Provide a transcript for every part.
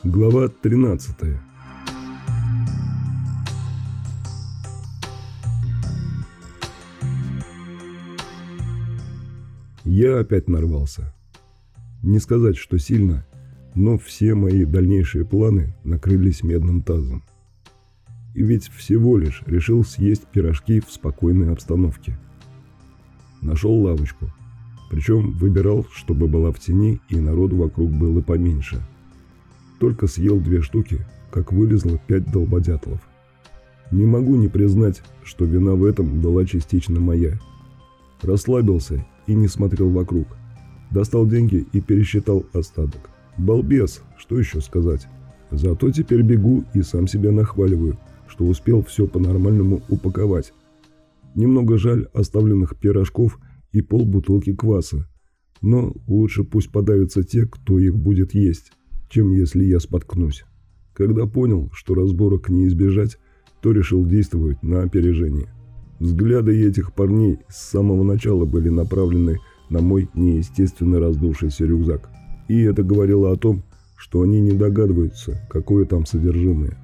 Глава 13. Я опять нарвался. Не сказать, что сильно, но все мои дальнейшие планы накрылись медным тазом. И ведь всего лишь решил съесть пирожки в спокойной обстановке. Нашел лавочку, причем выбирал, чтобы была в тени и народу вокруг было поменьше. Только съел 2 штуки, как вылезло 5 долбодятлов. Не могу не признать, что вина в этом была частично моя. Расслабился и не смотрел вокруг. Достал деньги и пересчитал остаток. Балбес, что еще сказать. Зато теперь бегу и сам себя нахваливаю, что успел все по-нормальному упаковать. Немного жаль оставленных пирожков и полбутылки кваса. Но лучше пусть подавятся те, кто их будет есть, чем если я споткнусь. Когда понял, что разборок не избежать, то решил действовать на опережение. Взгляды этих парней с самого начала были направлены на мой неестественно раздувшийся рюкзак. И это говорило о том, что они не догадываются, какое там содержимое.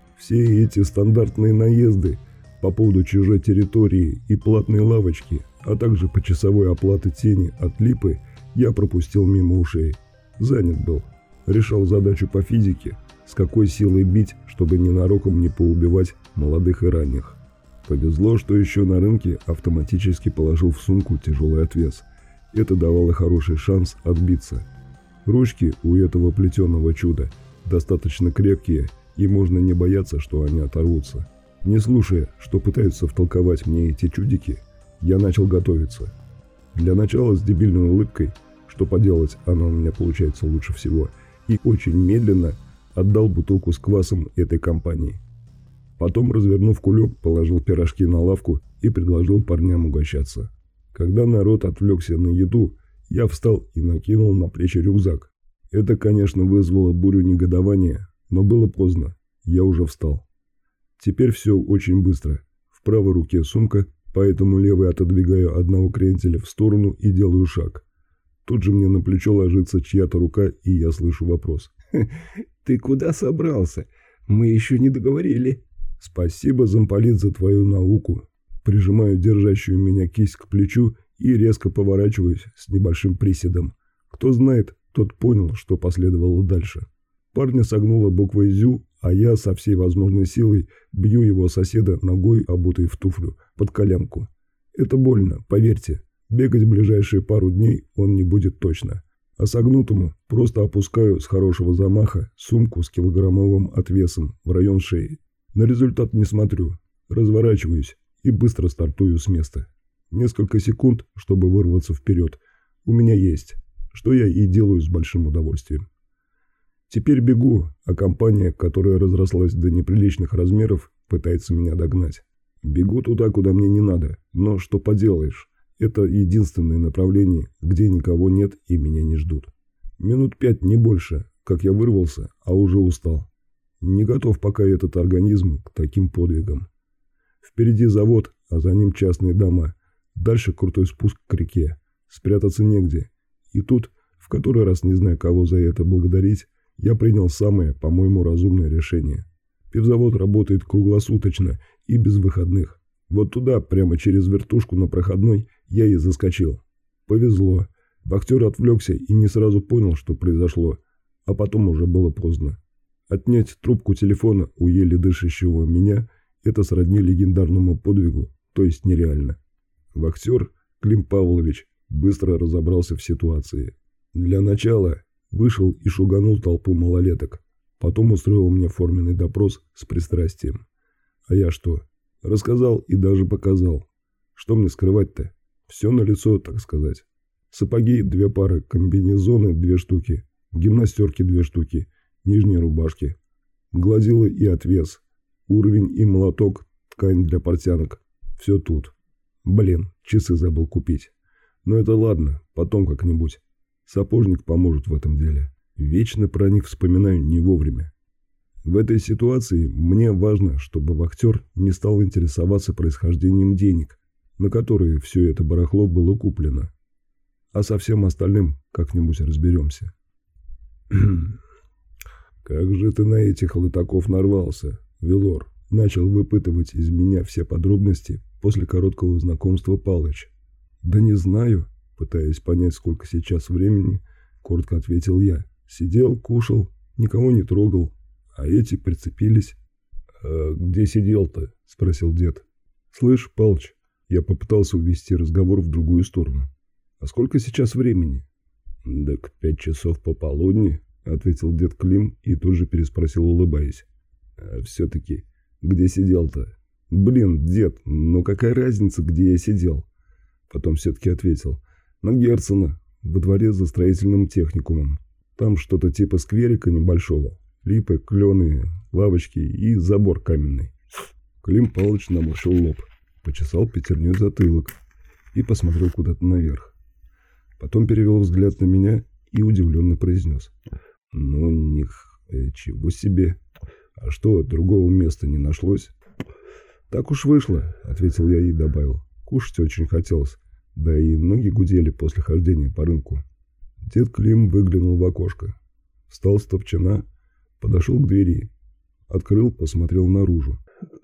Все эти стандартные наезды по поводу чужой территории и платной лавочки, а также почасовой оплаты тени от липы я пропустил мимо ушей. Занят был. Решал задачу по физике, с какой силой бить, чтобы ненароком не поубивать молодых и ранних. Повезло, что еще на рынке автоматически положил в сумку тяжелый отвес. Это давало хороший шанс отбиться. Ручки у этого плетеного чуда достаточно крепкие, и можно не бояться, что они оторвутся. Не слушая, что пытаются втолковать мне эти чудики, я начал готовиться. Для начала с дебильной улыбкой, что поделать, она у меня получается лучше всего, и очень медленно отдал бутылку с квасом этой компании. Потом, развернув кулек, положил пирожки на лавку и предложил парням угощаться. Когда народ отвлекся на еду, я встал и накинул на плечи рюкзак. Это, конечно, вызвало бурю негодования, но было поздно, я уже встал. Теперь все очень быстро. В правой руке сумка, поэтому левой отодвигаю одного кренделя в сторону и делаю шаг. Тут же мне на плечо ложится чья-то рука, и я слышу вопрос. «Ты куда собрался? Мы еще не договорили». «Спасибо, замполит, за твою науку». Прижимаю держащую меня кисть к плечу и резко поворачиваюсь с небольшим приседом. Кто знает, тот понял, что последовало дальше. Парня согнуло буквой «зю», а я со всей возможной силой бью его соседа ногой, обутой в туфлю, под коленку. Это больно, поверьте. Бегать ближайшие пару дней он не будет точно. А согнутому просто опускаю с хорошего замаха сумку с килограммовым отвесом в район шеи. На результат не смотрю, разворачиваюсь и быстро стартую с места. Несколько секунд, чтобы вырваться вперед, у меня есть, что я и делаю с большим удовольствием. Теперь бегу, а компания, которая разрослась до неприличных размеров, пытается меня догнать. Бегу туда, куда мне не надо, но что поделаешь. Это единственное направление, где никого нет и меня не ждут. Минут 5, не больше, как я вырвался, а уже устал. Не готов пока этот организм к таким подвигам. Впереди завод, а за ним частные дома. Дальше крутой спуск к реке. Спрятаться негде. И тут, в который раз не знаю, кого за это благодарить, я принял самое, по-моему, разумное решение. Пивзавод работает круглосуточно и без выходных. Вот туда, прямо через вертушку на проходной, я и заскочил. Повезло. Вахтер отвлекся и не сразу понял, что произошло. А потом уже было поздно. Отнять трубку телефона у еле дышащего меня – это сродни легендарному подвигу, то есть нереально. Вахтер, Клим Павлович, быстро разобрался в ситуации. Для начала вышел и шуганул толпу малолеток. Потом устроил мне форменный допрос с пристрастием. А я что? Рассказал и даже показал. Что мне скрывать-то? Все налицо, так сказать. Сапоги 2 пары, комбинезоны 2 штуки, гимнастерки 2 штуки, нижние рубашки, гладила и отвес, уровень и молоток, ткань для портянок. Все тут. Блин, часы забыл купить. Но это ладно, потом как-нибудь. Сапожник поможет в этом деле. Вечно про них вспоминаю не вовремя. В этой ситуации мне важно, чтобы вахтер не стал интересоваться происхождением денег, на которые все это барахло было куплено. А со всем остальным как-нибудь разберемся. «Как же ты на этих лытаков нарвался, Велор?» Начал выпытывать из меня все подробности после короткого знакомства Палыч. «Да не знаю», пытаясь понять, сколько сейчас времени, коротко ответил я. «Сидел, кушал, никого не трогал, а эти прицепились». «А где сидел-то?» – спросил дед. «Слышь, Палыч», я попытался увести разговор в другую сторону. «А сколько сейчас времени?» «Так 5 часов пополудни», – ответил дед Клим и тут же переспросил, улыбаясь. «А все-таки где сидел-то?» «Блин, дед, ну какая разница, где я сидел?» Потом все-таки ответил. «На Герцена, во дворе за строительным техникумом. Там что-то типа скверика небольшого. Липы, клены, лавочки и забор каменный». Клим Павлович наморщил лоб, почесал пятерней затылок и посмотрел куда-то наверх. Потом перевел взгляд на меня и удивленно произнес. «Ну, чего себе. А что, другого места не нашлось?» «Так уж вышло», — ответил я и добавил. «Кушать очень хотелось, да и ноги гудели после хождения по рынку». Дед Клим выглянул в окошко, встал с топчана, подошел к двери, открыл, посмотрел наружу.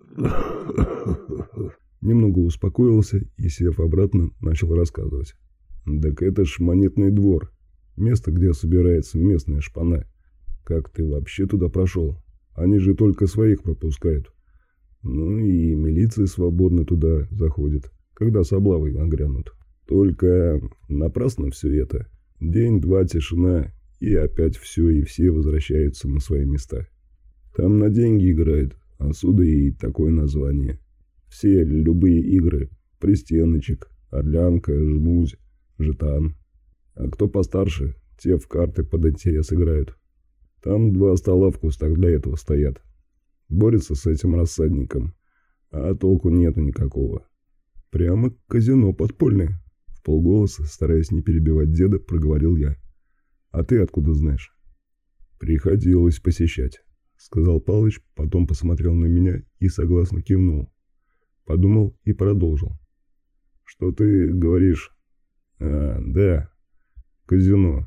Немного успокоился и, сев обратно, начал рассказывать. «Так это ж Монетный двор, место, где собирается местная шпана. Как ты вообще туда прошел? Они же только своих пропускают. Ну и милиция свободно туда заходит, когда с облавой нагрянут. Только напрасно все это. День-два тишина, и опять все и все возвращаются на свои места. Там на деньги играют, отсюда и такое название. Все любые игры, пристеночек, орлянка, жмузь, жетан. А кто постарше, те в карты под интерес играют. Там 2 стола в кустах для этого стоят. Борются с этим рассадником, а толку нету никакого. Прямо казино подпольное», — вполголоса, стараясь не перебивать деда, проговорил я. «А ты откуда знаешь?» «Приходилось посещать», — сказал Палыч, потом посмотрел на меня и согласно кивнул. Подумал и продолжил. «Что ты говоришь?» «А, да, казино.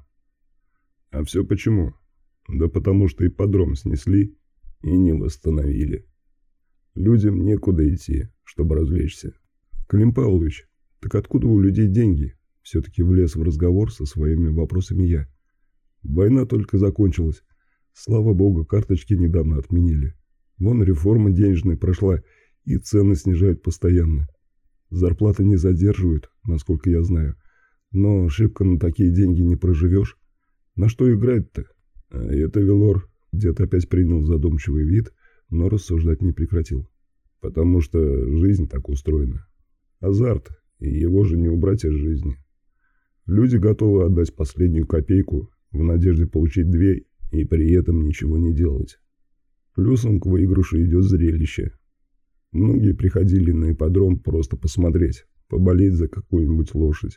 А все почему? Да потому что ипподром снесли и не восстановили. Людям некуда идти, чтобы развлечься». «Клим Павлович, так откуда у людей деньги?» Все-таки влез в разговор со своими вопросами я. «Война только закончилась. Слава богу, карточки недавно отменили. Вон реформа денежная прошла, и цены снижают постоянно. Зарплаты не задерживают, насколько я знаю. Но шибко на такие деньги не проживешь. На что играть-то?» «А это, Велор», дед опять принял задумчивый вид, но рассуждать не прекратил. «Потому что жизнь так устроена. Азарт, и его же не убрать из жизни. Люди готовы отдать последнюю копейку в надежде получить 2 и при этом ничего не делать. Плюсом к выигрышу идет зрелище. Многие приходили на ипподром просто посмотреть, поболеть за какую-нибудь лошадь.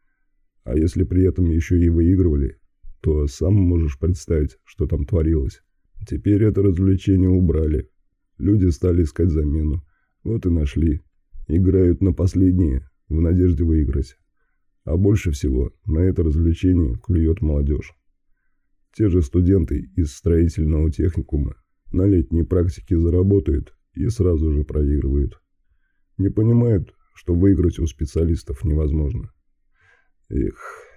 А если при этом еще и выигрывали, то сам можешь представить, что там творилось. Теперь это развлечение убрали. Люди стали искать замену. Вот и нашли. Играют на последние, в надежде выиграть. А больше всего на это развлечение клюет молодежь. Те же студенты из строительного техникума на летней практике заработают и сразу же проигрывают. Не понимают, что выиграть у специалистов невозможно. Эх.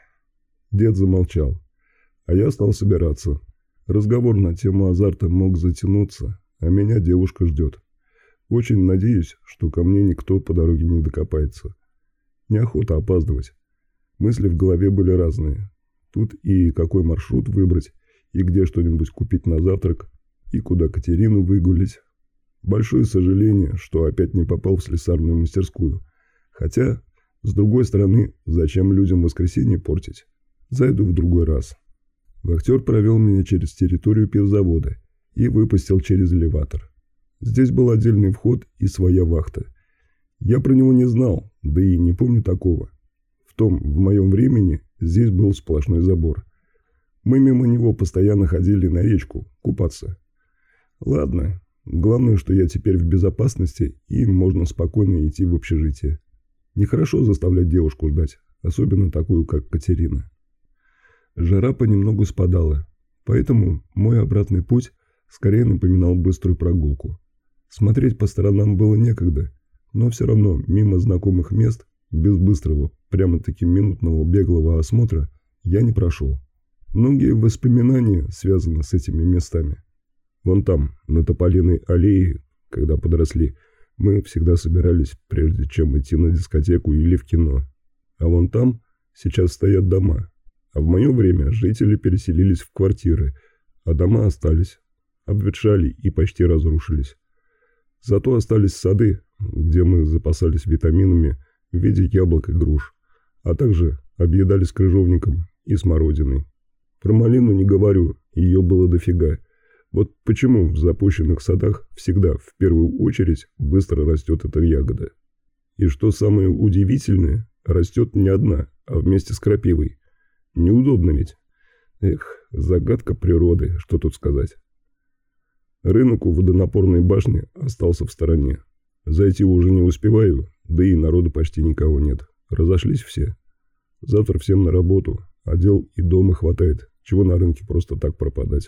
Дед замолчал, а я стал собираться. Разговор на тему азарта мог затянуться, а меня девушка ждет. Очень надеюсь, что ко мне никто по дороге не докопается. Неохота опаздывать. Мысли в голове были разные. Тут и какой маршрут выбрать, и где что-нибудь купить на завтрак, и куда Катерину выгулить. Большое сожаление, что опять не попал в слесарную мастерскую. Хотя, с другой стороны, зачем людям воскресенье портить? Зайду в другой раз. Вахтер провел меня через территорию пивзавода и выпустил через элеватор. Здесь был отдельный вход и своя вахта. Я про него не знал, да и не помню такого. В моем времени здесь был сплошной забор. Мы мимо него постоянно ходили на речку купаться. Ладно, главное, что я теперь в безопасности и можно спокойно идти в общежитие. Нехорошо заставлять девушку ждать, особенно такую, как Катерина. Жара понемногу спадала. Поэтому мой обратный путь скорее напоминал быструю прогулку. Смотреть по сторонам было некогда, но все равно мимо знакомых мест, без быстрого, прямо-таки минутного беглого осмотра, я не прошел. Многие воспоминания связаны с этими местами. Вон там, на Тополиной аллее, когда подросли, мы всегда собирались, прежде чем идти на дискотеку или в кино. А вон там сейчас стоят дома. А в мое время жители переселились в квартиры, а дома остались, обветшали и почти разрушились. Зато остались сады, где мы запасались витаминами в виде яблок и груш, а также объедались крыжовником и смородиной. Про малину не говорю, ее было дофига. Вот почему в запущенных садах всегда в первую очередь быстро растет эта ягода. И что самое удивительное, растет не одна, а вместе с крапивой. Неудобно ведь. Эх, загадка природы, что тут сказать. Рынок у водонапорной башни остался в стороне. Зайти уже не успеваю, да и народу почти никого нет. Разошлись все. Завтра всем на работу, а дел и дома хватает, чего на рынке просто так пропадать.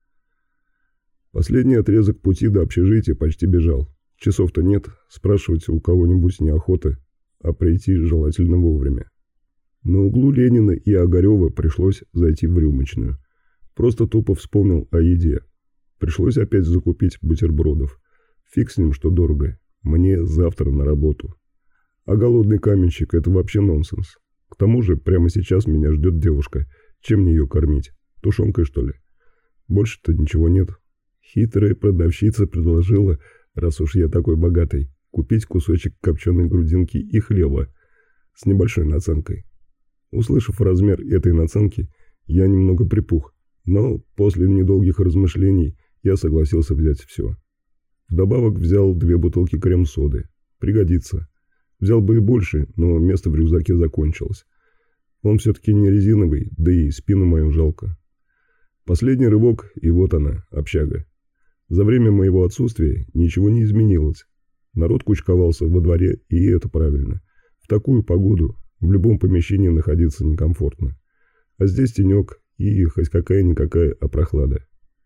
Последний отрезок пути до общежития почти бежал. Часов-то нет, спрашивать у кого-нибудь неохота, а прийти желательно вовремя. На углу Ленина и Огарева пришлось зайти в рюмочную. Просто тупо вспомнил о еде. Пришлось опять закупить бутербродов. Фиг с ним, что дорого. Мне завтра на работу. А голодный каменщик – это вообще нонсенс. К тому же прямо сейчас меня ждет девушка. Чем мне ее кормить? Тушенкой, что ли? Больше-то ничего нет. Хитрая продавщица предложила, раз уж я такой богатый, купить кусочек копченой грудинки и хлеба с небольшой наценкой. Услышав размер этой наценки, я немного припух, но после недолгих размышлений я согласился взять все. Вдобавок взял 2 бутылки крем-соды. Пригодится. Взял бы и больше, но место в рюкзаке закончилось. Он все-таки не резиновый, да и спину мою жалко. Последний рывок, и вот она, общага. За время моего отсутствия ничего не изменилось. Народ кучковался во дворе, и это правильно. В такую погоду в любом помещении находиться некомфортно. А здесь тенек и хоть какая-никакая прохлада.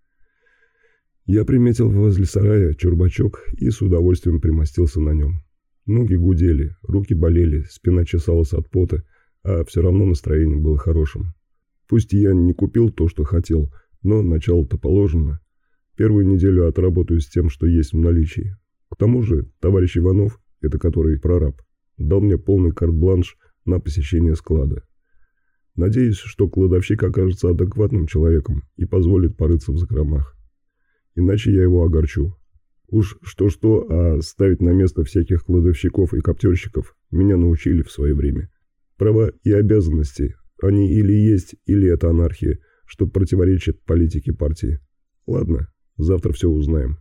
Я приметил возле сарая чурбачок и с удовольствием примостился на нем. Ноги гудели, руки болели, спина чесалась от пота, а все равно настроение было хорошим. Пусть я не купил то, что хотел, но начало-то положено. Первую неделю отработаю с тем, что есть в наличии. К тому же товарищ Иванов, это который прораб, дал мне полный карт-бланш на посещение склада. Надеюсь, что кладовщик окажется адекватным человеком и позволит порыться в закромах. Иначе я его огорчу. Уж что-что, а ставить на место всяких кладовщиков и коптерщиков меня научили в свое время. Права и обязанности, они или есть, или это анархия, что противоречит политике партии. Ладно, завтра все узнаем.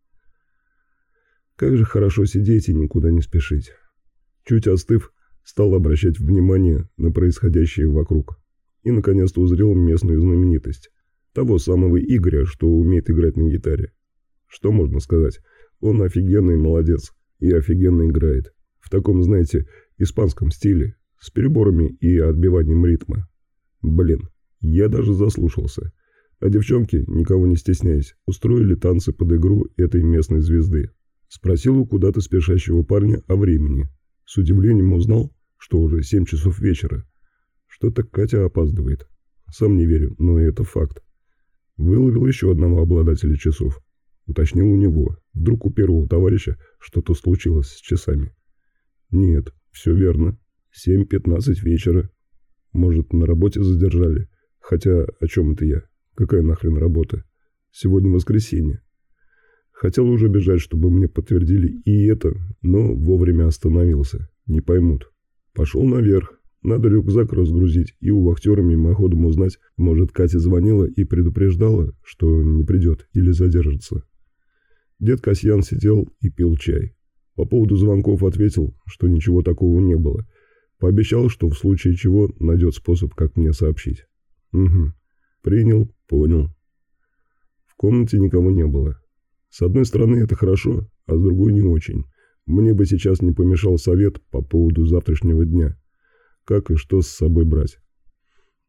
Как же хорошо сидеть и никуда не спешить. Чуть остыв, стал обращать внимание на происходящее вокруг. И наконец-то узрел местную знаменитость. Того самого Игоря, что умеет играть на гитаре. Что можно сказать? Он офигенный молодец и офигенно играет. В таком, знаете, испанском стиле, с переборами и отбиванием ритма. Блин, я даже заслушался. А девчонки, никого не стесняясь, устроили танцы под игру этой местной звезды. Спросил у куда-то спешащего парня о времени. С удивлением узнал, что уже 7 часов вечера. Что-то Катя опаздывает. Сам не верю, но это факт. Выловил еще одного обладателя часов. Уточнил у него. Вдруг у первого товарища что-то случилось с часами. Нет, все верно. 7:15 вечера. Может, на работе задержали? Хотя, о чем это я? Какая нахрен работа? Сегодня воскресенье. Хотел уже бежать, чтобы мне подтвердили и это, но вовремя остановился. Не поймут. Пошел наверх. Надо рюкзак разгрузить и у вахтера мимоходом узнать, может, Катя звонила и предупреждала, что не придет или задержится. Дед Касьян сидел и пил чай. По поводу звонков ответил, что ничего такого не было. Пообещал, что в случае чего найдет способ, как мне сообщить. Угу. Принял, понял. В комнате никого не было. С одной стороны, это хорошо, а с другой не очень. Мне бы сейчас не помешал совет по поводу завтрашнего дня. Как и что с собой брать.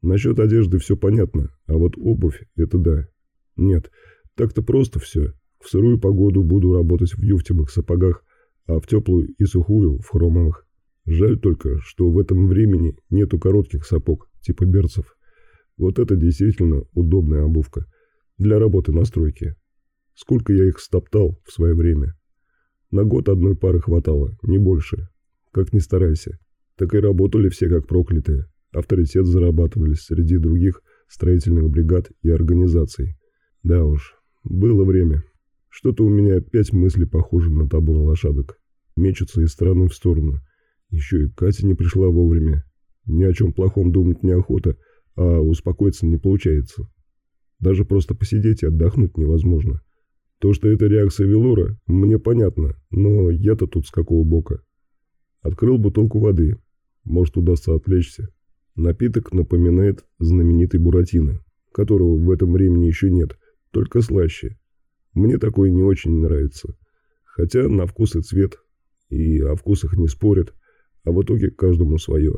Насчет одежды все понятно, а вот обувь – это да. Нет, так-то просто все. В сырую погоду буду работать в юфтевых сапогах, а в теплую и сухую – в хромовых. Жаль только, что в этом времени нету коротких сапог, типа берцев. Вот это действительно удобная обувка для работы на стройке. Сколько я их стоптал в свое время. На год одной пары хватало, не больше. Как ни старайся. Так и работали все как проклятые. Авторитет зарабатывали среди других строительных бригад и организаций. Да уж, было время. Что-то у меня опять мысли похожи на табун лошадок. Мечутся из стороны в сторону. Еще и Катя не пришла вовремя. Ни о чем плохом думать неохота, а успокоиться не получается. Даже просто посидеть и отдохнуть невозможно. То, что это реакция Велора, мне понятно, но я-то тут с какого бока? Открыл бутылку воды. Может, удастся отвлечься. Напиток напоминает знаменитый Буратино, которого в этом времени еще нет, только слаще. Мне такое не очень нравится. Хотя на вкус и цвет, и о вкусах не спорят, а в итоге каждому свое.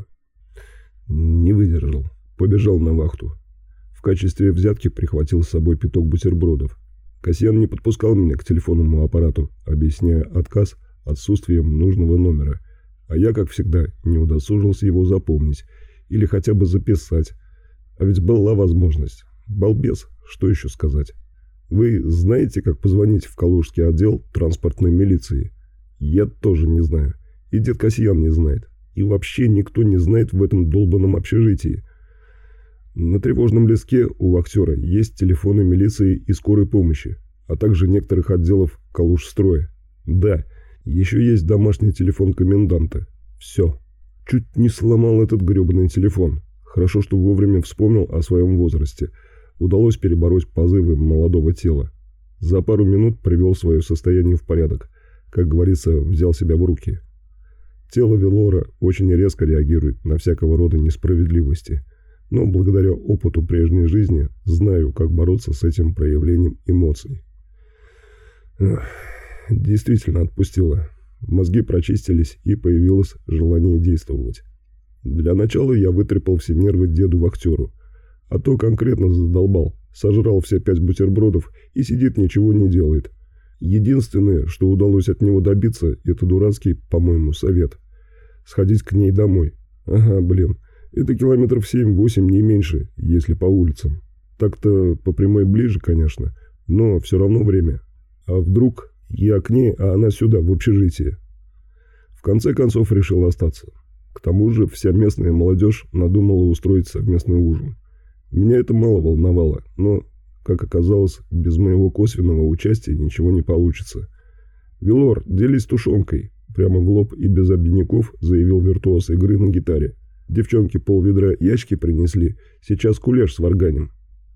Не выдержал. Побежал на вахту. В качестве взятки прихватил с собой пяток бутербродов. Касьян не подпускал меня к телефонному аппарату, объясняя отказ отсутствием нужного номера. А я, как всегда, не удосужился его запомнить или хотя бы записать. А ведь была возможность. Балбес, что еще сказать? Вы знаете, как позвонить в Калужский отдел транспортной милиции? Я тоже не знаю. И дед Касьян не знает. И вообще никто не знает в этом долбанном общежитии. На тревожном листке у вахтера есть телефоны милиции и скорой помощи, а также некоторых отделов Калужстроя. Да, еще есть домашний телефон коменданта. Все. Чуть не сломал этот гребаный телефон. Хорошо, что вовремя вспомнил о своем возрасте. Удалось перебороть позывы молодого тела. За пару минут привел свое состояние в порядок. Как говорится, взял себя в руки. Тело Велора очень резко реагирует на всякого рода несправедливости. Но благодаря опыту прежней жизни знаю, как бороться с этим проявлением эмоций. Действительно отпустило. Мозги прочистились, и появилось желание действовать. Для начала я вытрепал все нервы деду-вахтеру. А то конкретно задолбал. Сожрал все 5 бутербродов и сидит, ничего не делает. Единственное, что удалось от него добиться, это дурацкий, по-моему, совет. Сходить к ней домой. Ага, блин. Это километров 7-8, не меньше, если по улицам. Так-то по прямой ближе, конечно, но все равно время. А вдруг я к ней, а она сюда, в общежитие? В конце концов решил остаться. К тому же вся местная молодежь надумала устроить совместный ужин. Меня это мало волновало, но, как оказалось, без моего косвенного участия ничего не получится. «Велор, делись тушенкой», — прямо в лоб и без обиняков заявил виртуоз игры на гитаре. «Девчонки полведра ящики принесли, сейчас кулеш сварганим».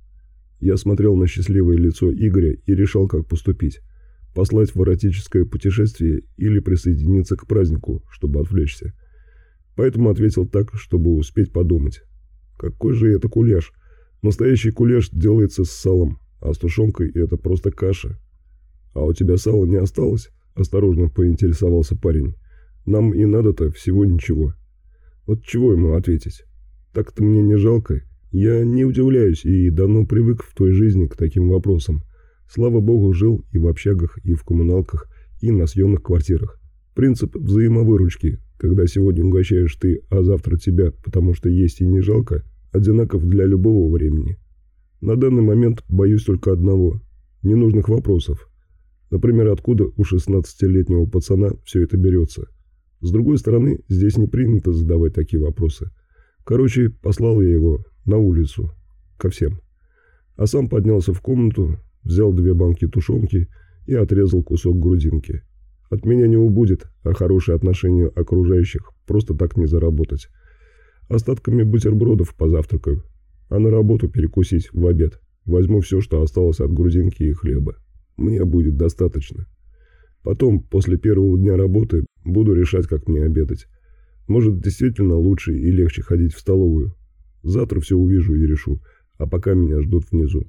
Я смотрел на счастливое лицо Игоря и решал, как поступить. Послать в эротическое путешествие или присоединиться к празднику, чтобы отвлечься. Поэтому ответил так, чтобы успеть подумать. Какой же это кулеш? Настоящий кулеш делается с салом, а с тушенкой это просто каша. «А у тебя сала не осталось?» – осторожно поинтересовался парень. «Нам и надо-то всего ничего». Вот чего ему ответить? Так-то мне не жалко. Я не удивляюсь и давно привык в той жизни к таким вопросам. Слава богу, жил и в общагах, и в коммуналках, и на съемных квартирах. Принцип взаимовыручки, когда сегодня угощаешь ты, а завтра тебя, потому что есть и не жалко, одинаков для любого времени. На данный момент боюсь только одного – ненужных вопросов. Например, откуда у 16-летнего пацана все это берется? С другой стороны, здесь не принято задавать такие вопросы. Короче, послал я его на улицу. Ко всем. А сам поднялся в комнату, взял 2 банки тушенки и отрезал кусок грудинки. От меня не убудет, а хорошее отношение окружающих просто так не заработать. Остатками бутербродов позавтракаю, а на работу перекусить в обед. Возьму все, что осталось от грудинки и хлеба. Мне будет достаточно. Потом, после первого дня работы, буду решать, как мне обедать. Может, действительно лучше и легче ходить в столовую. Завтра все увижу и решу, а пока меня ждут внизу.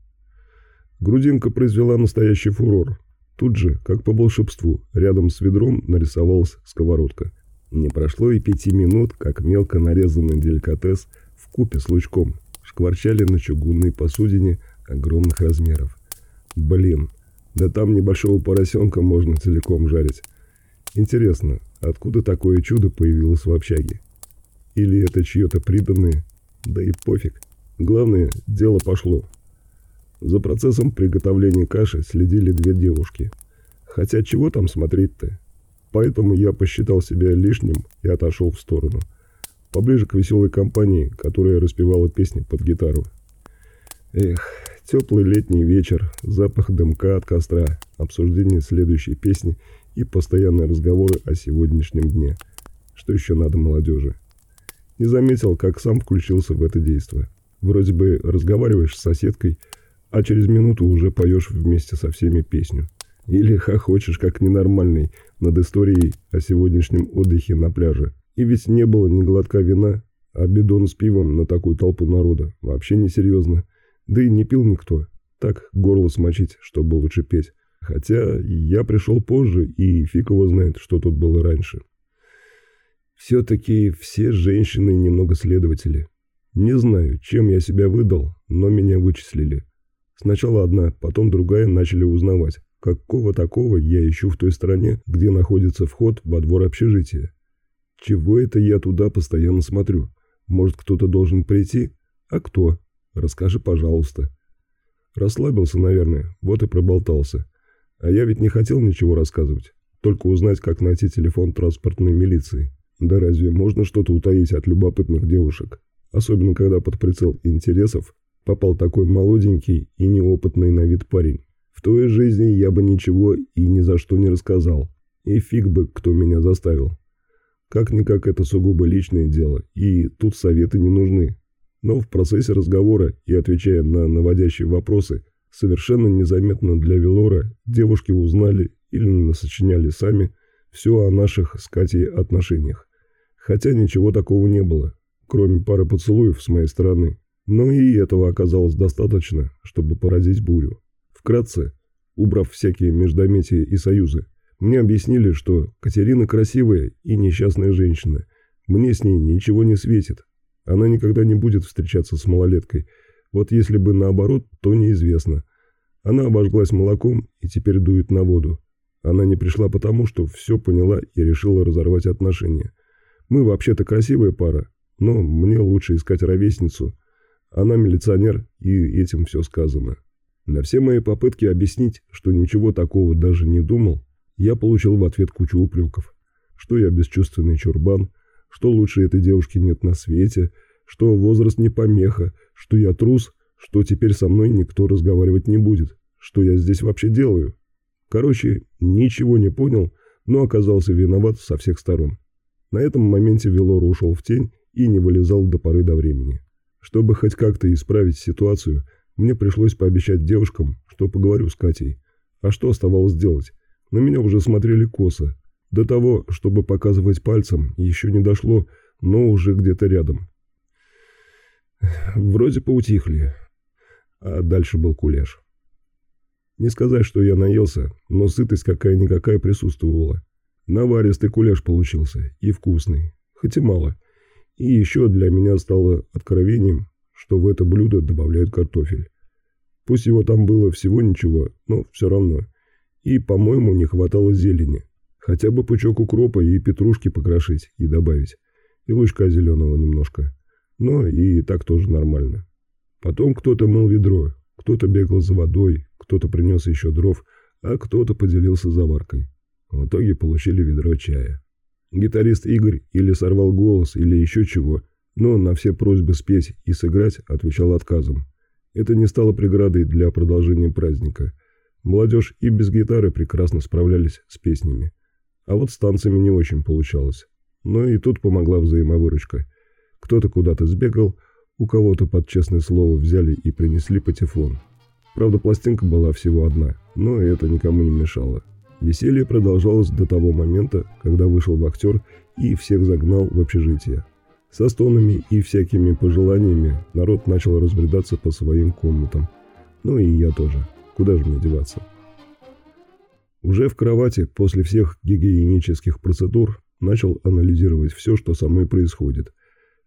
Грудинка произвела настоящий фурор. Тут же, как по волшебству, рядом с ведром нарисовалась сковородка. Не прошло и 5 минут, как мелко нарезанный деликатес вкупе с лучком шкварчали на чугунной посудине огромных размеров. Блин, да там небольшого поросенка можно целиком жарить. Интересно, откуда такое чудо появилось в общаге? Или это чье-то приданное? Да и пофиг. Главное, дело пошло. За процессом приготовления каши следили две девушки. Хотя чего там смотреть-то? Поэтому я посчитал себя лишним и отошел в сторону. Поближе к веселой компании, которая распевала песни под гитару. Эх, теплый летний вечер, запах дымка от костра, обсуждение следующей песни и постоянные разговоры о сегодняшнем дне. Что еще надо молодежи? Не заметил, как сам включился в это действо. Вроде бы разговариваешь с соседкой, а через минуту уже поешь вместе со всеми песню. Или хохочешь как ненормальный над историей о сегодняшнем отдыхе на пляже. И ведь не было ни глотка вина, а бидон с пивом на такую толпу народа вообще несерьезно. Да и не пил никто. Так горло смочить, чтобы лучше петь. Хотя я пришел позже, и фиг его знает, что тут было раньше. Все-таки все женщины немного следователи. Не знаю, чем я себя выдал, но меня вычислили. Сначала одна, потом другая начали узнавать, какого такого я ищу в той стране, где находится вход во двор общежития. Чего это я туда постоянно смотрю? Может, кто-то должен прийти? А кто? Расскажи, пожалуйста. Расслабился, наверное, вот и проболтался. А я ведь не хотел ничего рассказывать, только узнать, как найти телефон транспортной милиции. Да разве можно что-то утаить от любопытных девушек? Особенно, когда под прицел интересов попал такой молоденький и неопытный на вид парень. В той жизни я бы ничего и ни за что не рассказал. И фиг бы, кто меня заставил. Как-никак это сугубо личное дело, и тут советы не нужны. Но в процессе разговора и отвечая на наводящие вопросы, совершенно незаметно для Велора девушки узнали или насочиняли сами все о наших с Катей отношениях. Хотя ничего такого не было, кроме пары поцелуев с моей стороны. Но и этого оказалось достаточно, чтобы породить бурю. Вкратце, убрав всякие междометия и союзы, мне объяснили, что Катерина красивая и несчастная женщина. Мне с ней ничего не светит. Она никогда не будет встречаться с малолеткой. Вот если бы наоборот, то неизвестно. Она обожглась молоком и теперь дует на воду. Она не пришла потому, что все поняла и решила разорвать отношения. Мы вообще-то красивая пара, но мне лучше искать ровесницу. Она милиционер, и этим все сказано. На все мои попытки объяснить, что ничего такого даже не думал, я получил в ответ кучу упреков. Что я бесчувственный чурбан, что лучше этой девушки нет на свете, что возраст не помеха, что я трус, что теперь со мной никто разговаривать не будет, что я здесь вообще делаю. Короче, ничего не понял, но оказался виноват со всех сторон. На этом моменте Велор ушел в тень и не вылезал до поры до времени. Чтобы хоть как-то исправить ситуацию, мне пришлось пообещать девушкам, что поговорю с Катей. А что оставалось делать? На меня уже смотрели косо. До того, чтобы показывать пальцем, еще не дошло, но уже где-то рядом. Вроде поутихли. А дальше был кулеш. Не сказать, что я наелся, но сытость какая-никакая присутствовала. Наваристый кулеш получился и вкусный, хоть и мало. И еще для меня стало откровением, что в это блюдо добавляют картофель. Пусть его там было всего ничего, но все равно. И, по-моему, не хватало зелени. Хотя бы пучок укропа и петрушки покрошить и добавить. И лучка зеленого немножко. Но и так тоже нормально. Потом кто-то мыл ведро, кто-то бегал за водой, кто-то принес еще дров, а кто-то поделился заваркой. В итоге получили ведро чая. Гитарист Игорь или сорвал голос, или еще чего, но на все просьбы спеть и сыграть отвечал отказом. Это не стало преградой для продолжения праздника. Молодежь и без гитары прекрасно справлялись с песнями. А вот с танцами не очень получалось. Но и тут помогла взаимовыручка. Кто-то куда-то сбегал, у кого-то под честное слово взяли и принесли патефон. Правда, пластинка была всего одна, но это никому не мешало. Веселье продолжалось до того момента, когда вышел вахтер и всех загнал в общежитие. Со стонами и всякими пожеланиями народ начал разбредаться по своим комнатам. Ну и я тоже. Куда же мне деваться? Уже в кровати после всех гигиенических процедур начал анализировать все, что со мной происходит.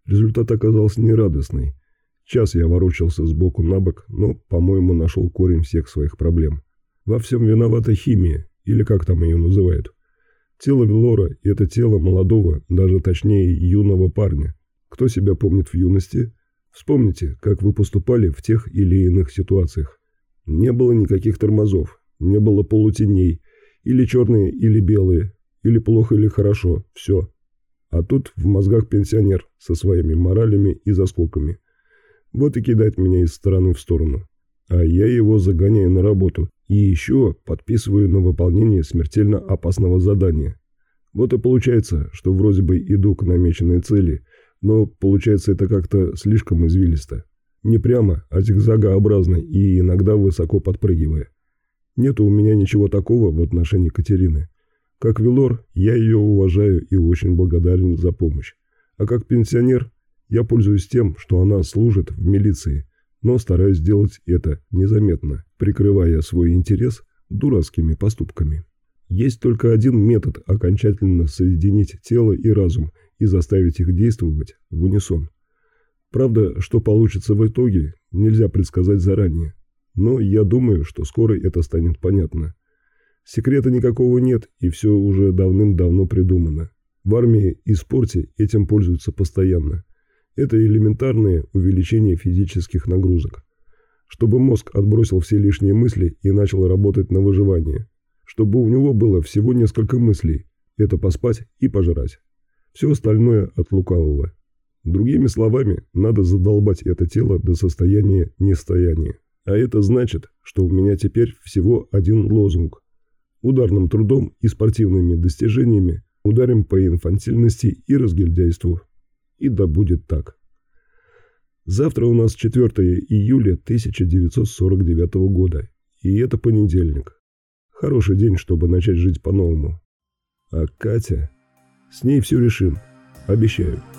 Результат оказался нерадостный. Час я ворочался сбоку на бок, но, по-моему, нашел корень всех своих проблем. Во всем виновата химия, или как там ее называют. Тело Велора – это тело молодого, даже точнее юного парня. Кто себя помнит в юности? Вспомните, как вы поступали в тех или иных ситуациях. Не было никаких тормозов, не было полутеней, или черные, или белые, или плохо, или хорошо, все. А тут в мозгах пенсионер со своими моралями и заскоками. Вот и кидает меня из стороны в сторону. А я его загоняю на работу и еще подписываю на выполнение смертельно опасного задания. Вот и получается, что вроде бы иду к намеченной цели, но получается это как-то слишком извилисто. Не прямо, а зигзагообразно и иногда высоко подпрыгивая. Нету у меня ничего такого в отношении Катерины. Как Велор, я ее уважаю и очень благодарен за помощь. А как пенсионер, я пользуюсь тем, что она служит в милиции, но стараюсь делать это незаметно, прикрывая свой интерес дурацкими поступками. Есть только один метод окончательно соединить тело и разум и заставить их действовать в унисон. Правда, что получится в итоге, нельзя предсказать заранее. Но я думаю, что скоро это станет понятно. Секрета никакого нет, и все уже давным-давно придумано. В армии и спорте этим пользуются постоянно. Это элементарное увеличение физических нагрузок. Чтобы мозг отбросил все лишние мысли и начал работать на выживание. Чтобы у него было всего несколько мыслей. Это поспать и пожрать. Все остальное от лукавого. Другими словами, надо задолбать это тело до состояния нестояния. А это значит, что у меня теперь всего один лозунг. Ударным трудом и спортивными достижениями ударим по инфантильности и разгильдяйству. И да будет так. Завтра у нас 4 июля 1949 года, и это понедельник. Хороший день, чтобы начать жить по-новому. А Катя... С ней все решим. Обещаю.